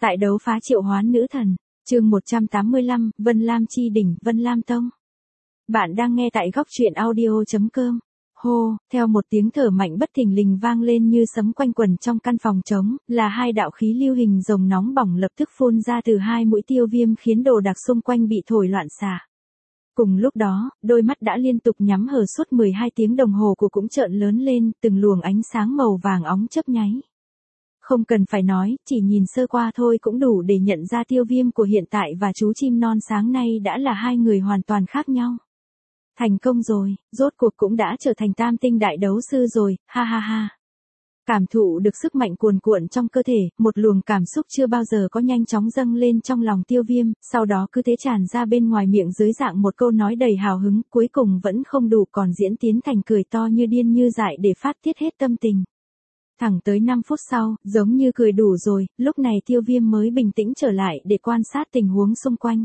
Tại đấu phá triệu hoán nữ thần, chương 185, Vân Lam Chi Đỉnh, Vân Lam Tông. Bạn đang nghe tại góc truyện audio.com. Hô, theo một tiếng thở mạnh bất thình lình vang lên như sấm quanh quẩn trong căn phòng trống, là hai đạo khí lưu hình rồng nóng bỏng lập tức phun ra từ hai mũi tiêu viêm khiến đồ đạc xung quanh bị thổi loạn xạ. Cùng lúc đó, đôi mắt đã liên tục nhắm hờ suốt 12 tiếng đồng hồ của cũng trợn lớn lên, từng luồng ánh sáng màu vàng óng chớp nháy. Không cần phải nói, chỉ nhìn sơ qua thôi cũng đủ để nhận ra tiêu viêm của hiện tại và chú chim non sáng nay đã là hai người hoàn toàn khác nhau. Thành công rồi, rốt cuộc cũng đã trở thành tam tinh đại đấu sư rồi, ha ha ha. Cảm thụ được sức mạnh cuồn cuộn trong cơ thể, một luồng cảm xúc chưa bao giờ có nhanh chóng dâng lên trong lòng tiêu viêm, sau đó cứ thế tràn ra bên ngoài miệng dưới dạng một câu nói đầy hào hứng, cuối cùng vẫn không đủ còn diễn tiến thành cười to như điên như dại để phát tiết hết tâm tình. Thẳng tới 5 phút sau, giống như cười đủ rồi, lúc này tiêu viêm mới bình tĩnh trở lại để quan sát tình huống xung quanh.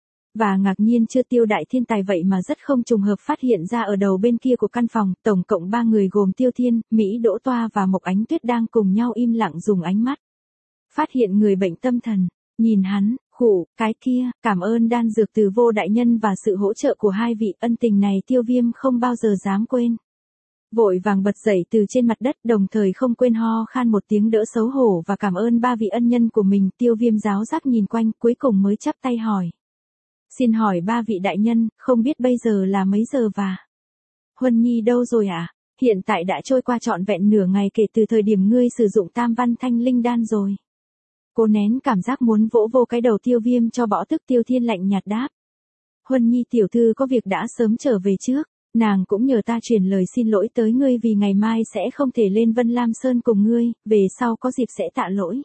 Và ngạc nhiên chưa tiêu đại thiên tài vậy mà rất không trùng hợp phát hiện ra ở đầu bên kia của căn phòng, tổng cộng 3 người gồm Tiêu Thiên, Mỹ Đỗ Toa và Mộc Ánh Tuyết đang cùng nhau im lặng dùng ánh mắt. Phát hiện người bệnh tâm thần, nhìn hắn, khụ, cái kia, cảm ơn đan dược từ Vô đại nhân và sự hỗ trợ của hai vị, ân tình này tiêu viêm không bao giờ dám quên. Vội vàng bật dậy từ trên mặt đất, đồng thời không quên ho khan một tiếng đỡ xấu hổ và cảm ơn 3 vị ân nhân của mình. Tiêu viêm giáo giác nhìn quanh, cuối cùng mới chắp tay hỏi. Xin hỏi 3 vị đại nhân, không biết bây giờ là mấy giờ và Huân Nhi đâu rồi ạ? Hiện tại đã trôi qua trọn vẹn nửa ngày kể từ thời điểm ngươi sử dụng tam văn thanh linh đan rồi. Cô nén cảm giác muốn vỗ vô cái đầu tiêu viêm cho bỏ tức. Tiêu Thiên lạnh nhạt đáp. Huân Nhi tiểu thư có việc đã sớm trở về trước. Nàng cũng nhờ ta truyền lời xin lỗi tới ngươi vì ngày mai sẽ không thể lên Vân Lam Sơn cùng ngươi, về sau có dịp sẽ tạ lỗi.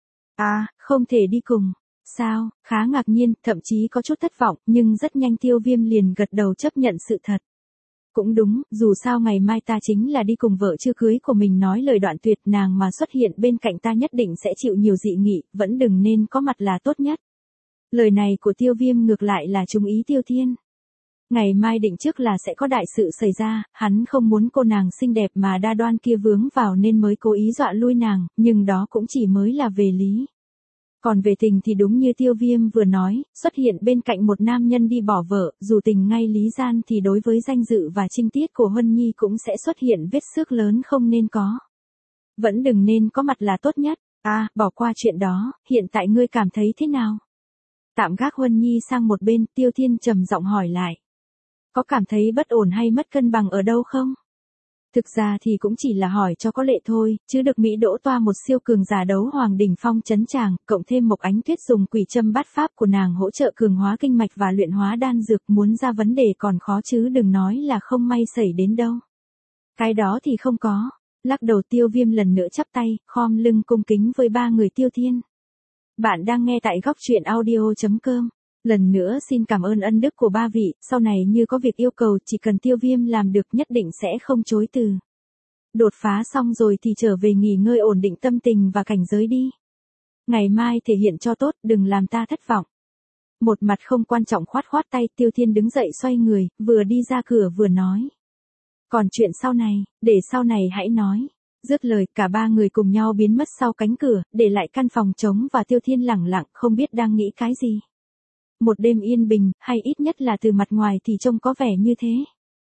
À, không thể đi cùng. Sao, khá ngạc nhiên, thậm chí có chút thất vọng, nhưng rất nhanh tiêu viêm liền gật đầu chấp nhận sự thật. Cũng đúng, dù sao ngày mai ta chính là đi cùng vợ chưa cưới của mình, nói lời đoạn tuyệt, nàng mà xuất hiện bên cạnh ta nhất định sẽ chịu nhiều dị nghị, vẫn đừng nên có mặt là tốt nhất. Lời này của tiêu viêm ngược lại là trúng ý Tiêu Thiên. Ngày mai định trước là sẽ có đại sự xảy ra, hắn không muốn cô nàng xinh đẹp mà đa đoan kia vướng vào nên mới cố ý dọa lui nàng, nhưng đó cũng chỉ mới là về lý. Còn về tình thì đúng như tiêu viêm vừa nói, xuất hiện bên cạnh một nam nhân đi bỏ vợ, dù tình ngay lý gian thì đối với danh dự và trinh tiết của Huân Nhi cũng sẽ xuất hiện vết xước lớn không nên có. Vẫn đừng nên có mặt là tốt nhất. À, bỏ qua chuyện đó, hiện tại ngươi cảm thấy thế nào? Tạm gác Huân Nhi sang một bên, Tiêu Thiên trầm giọng hỏi lại. Có cảm thấy bất ổn hay mất cân bằng ở đâu không? Thực ra thì cũng chỉ là hỏi cho có lệ thôi, chứ được Mỹ Đỗ Toa một siêu cường giả đấu hoàng đỉnh phong chấn tràng, cộng thêm Mộc Ánh Tuyết dùng quỷ châm bát pháp của nàng hỗ trợ cường hóa kinh mạch và luyện hóa đan dược, muốn ra vấn đề còn khó chứ đừng nói là không may xảy đến đâu. Cái đó thì không có. Lắc đầu tiêu viêm lần nữa chắp tay, khom lưng cung kính với 3 người Tiêu Thiên. Bạn đang nghe tại góc truyện audio.com. Lần nữa xin cảm ơn ân đức của 3 vị, sau này như có việc yêu cầu chỉ cần tiêu viêm làm được nhất định sẽ không chối từ. Đột phá xong rồi thì trở về nghỉ ngơi ổn định tâm tình và cảnh giới đi. Ngày mai thể hiện cho tốt, đừng làm ta thất vọng. Một mặt không quan trọng khoát khoát tay, Tiêu Thiên đứng dậy xoay người, vừa đi ra cửa vừa nói. Còn chuyện sau này, để sau này hãy nói. Dứt lời, cả 3 người cùng nhau biến mất sau cánh cửa, để lại căn phòng trống và Tiêu Thiên lẳng lặng không biết đang nghĩ cái gì. Một đêm yên bình, hay ít nhất là từ mặt ngoài thì trông có vẻ như thế.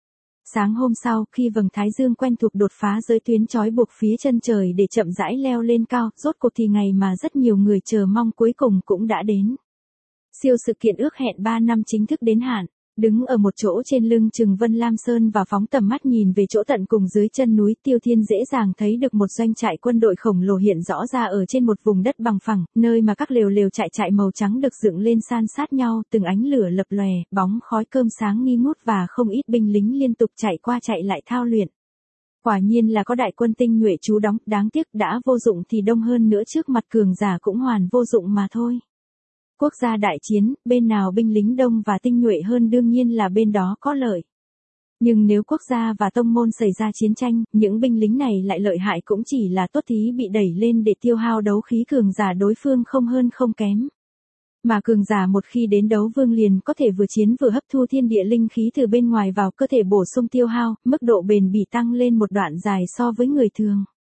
Sáng hôm sau, khi vầng thái dương quen thuộc đột phá giới tuyến trói buộc phía chân trời để chậm rãi leo lên cao, rốt cuộc thì ngày mà rất nhiều người chờ mong cuối cùng cũng đã đến. Siêu sự kiện ước hẹn 3 năm chính thức đến hạn. Đứng ở một chỗ trên lưng chừng Vân Lam Sơn và phóng tầm mắt nhìn về chỗ tận cùng dưới chân núi, Tiêu Thiên dễ dàng thấy được một doanh trại quân đội khổng lồ hiện rõ ra ở trên một vùng đất bằng phẳng, nơi mà các lều lều trại màu trắng được dựng lên san sát nhau, từng ánh lửa lập lòe, bóng khói cơm sáng nghi ngút và không ít binh lính liên tục chạy qua chạy lại thao luyện. Quả nhiên là có đại quân tinh nhuệ trú đóng, đáng tiếc đã vô dụng thì đông hơn nữa trước mặt cường giả cũng hoàn vô dụng mà thôi. Quốc gia đại chiến, bên nào binh lính đông và tinh nhuệ hơn đương nhiên là bên đó có lợi. Nhưng nếu quốc gia và tông môn xảy ra chiến tranh, những binh lính này lại lợi hại cũng chỉ là tốt thí bị đẩy lên để tiêu hao đấu khí cường giả đối phương không hơn không kém. Mà cường giả một khi đến đấu vương liền có thể vừa chiến vừa hấp thu thiên địa linh khí từ bên ngoài vào cơ thể bổ sung tiêu hao, mức độ bền bỉ tăng lên một đoạn dài so với người thường.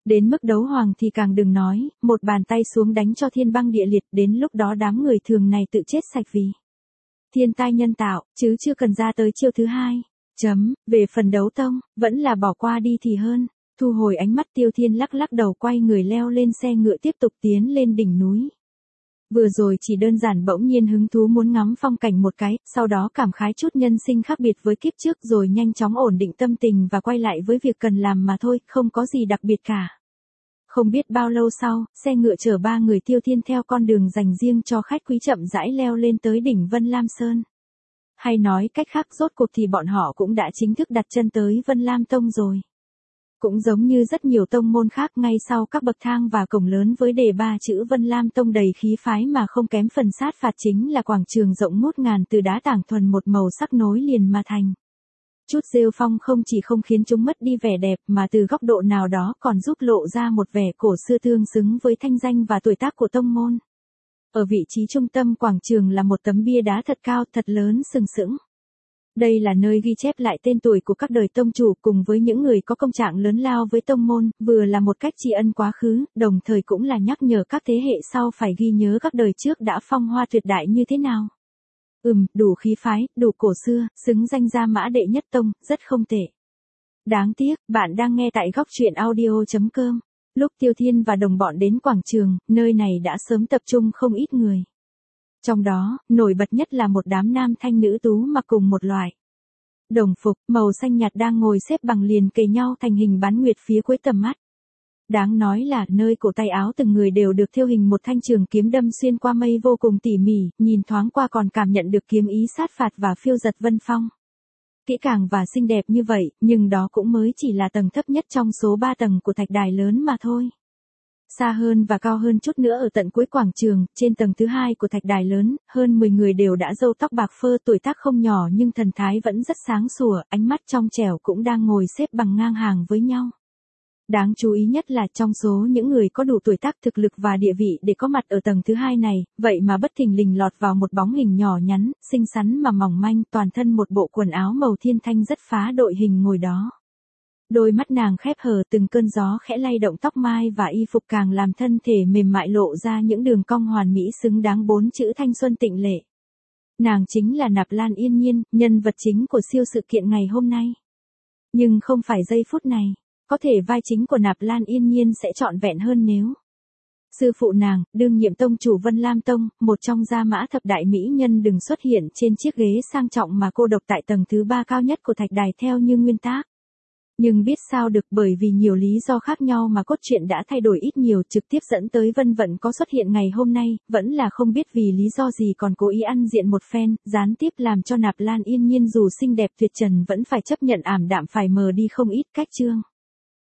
Đến mức đấu hoàng thì càng đừng nói, một bàn tay xuống đánh cho thiên băng địa liệt, đến lúc đó đám người thường này tự chết sạch vì thiên tai nhân tạo, chứ chưa cần ra tới chiêu thứ hai. Về phần đấu tông, vẫn là bỏ qua đi thì hơn. Thu hồi ánh mắt Tiêu Thiên lắc lắc đầu quay người leo lên xe ngựa tiếp tục tiến lên đỉnh núi. Vừa rồi chỉ đơn giản bỗng nhiên hứng thú muốn ngắm phong cảnh một cái, sau đó cảm khái chút nhân sinh khác biệt với kiếp trước rồi nhanh chóng ổn định tâm tình và quay lại với việc cần làm mà thôi, không có gì đặc biệt cả. Không biết bao lâu sau, xe ngựa chở 3 người Tiêu Thiên theo con đường dành riêng cho khách quý chậm rãi leo lên tới đỉnh Vân Lam Sơn. Hay nói cách khác rốt cuộc thì bọn họ cũng đã chính thức đặt chân tới Vân Lam Tông rồi. Cũng giống như rất nhiều tông môn khác ngay sau các bậc thang và cổng lớn với đề 3 chữ Vân Lam Tông đầy khí phái mà không kém phần sát phạt chính là quảng trường rộng ngút ngàn từ đá tảng thuần một màu sắc nối liền mà thành. Chút rêu phong không chỉ không khiến chúng mất đi vẻ đẹp mà từ góc độ nào đó còn giúp lộ ra một vẻ cổ xưa tương xứng với thanh danh và tuổi tác của tông môn. Ở vị trí trung tâm quảng trường là một tấm bia đá thật cao thật lớn sừng sững. Đây là nơi ghi chép lại tên tuổi của các đời tông chủ cùng với những người có công trạng lớn lao với tông môn, vừa là một cách tri ân quá khứ, đồng thời cũng là nhắc nhở các thế hệ sau phải ghi nhớ các đời trước đã phong hoa tuyệt đại như thế nào. Đủ khí phái, đủ cổ xưa, xứng danh gia mã đệ nhất tông, rất không tệ. Đáng tiếc, bạn đang nghe tại góc truyện audio.com. Lúc Tiêu Thiên và đồng bọn đến quảng trường, nơi này đã sớm tập trung không ít người. Trong đó, nổi bật nhất là một đám nam thanh nữ tú mặc cùng một loại đồng phục màu xanh nhạt đang ngồi xếp bằng liền kề nhau thành hình bán nguyệt phía cuối tầm mắt. Đáng nói là nơi cổ tay áo từng người đều được thêu hình một thanh trường kiếm đâm xuyên qua mây vô cùng tỉ mỉ, nhìn thoáng qua còn cảm nhận được kiếm ý sát phạt và phiêu giật vân phong. Kỹ càng và xinh đẹp như vậy, nhưng đó cũng mới chỉ là tầng thấp nhất trong số 3 tầng của thạch đài lớn mà thôi. Xa hơn và cao hơn chút nữa ở tận cuối quảng trường, trên tầng thứ 2 của thạch đài lớn, hơn 10 người đều đã râu tóc bạc phơ, tuổi tác không nhỏ nhưng thần thái vẫn rất sáng sủa, ánh mắt trong trẻo cũng đang ngồi xếp bằng ngang hàng với nhau. Đáng chú ý nhất là trong số những người có đủ tuổi tác thực lực và địa vị để có mặt ở tầng thứ 2 này, vậy mà bất thình lình lọt vào một bóng hình nhỏ nhắn, xinh xắn mà mỏng manh, toàn thân một bộ quần áo màu thiên thanh rất phá đội hình ngồi đó. Đôi mắt nàng khép hờ, từng cơn gió khẽ lay động tóc mai và y phục càng làm thân thể mềm mại lộ ra những đường cong hoàn mỹ xứng đáng 4 chữ thanh xuân tịnh lệ. Nàng chính là Nạp Lan Yên Nhiên, nhân vật chính của siêu sự kiện ngày hôm nay. Nhưng không phải giây phút này, có thể vai chính của Nạp Lan Yên Nhiên sẽ trọn vẹn hơn nếu sư phụ nàng, đương nhiệm tông chủ Vân Lam Tông, một trong gia mã thập đại mỹ nhân đừng xuất hiện trên chiếc ghế sang trọng mà cô độc tại tầng thứ 3 cao nhất của thạch đài theo như nguyên tắc. Nhưng biết sao được, bởi vì nhiều lý do khác nhau mà cốt truyện đã thay đổi ít nhiều, trực tiếp dẫn tới Vân Vận có xuất hiện ngày hôm nay, vẫn là không biết vì lý do gì còn cố ý ăn diện một phen, gián tiếp làm cho Nạp Lan Yên Nhiên dù xinh đẹp tuyệt trần vẫn phải chấp nhận ảm đạm phải mờ đi không ít. Cách chương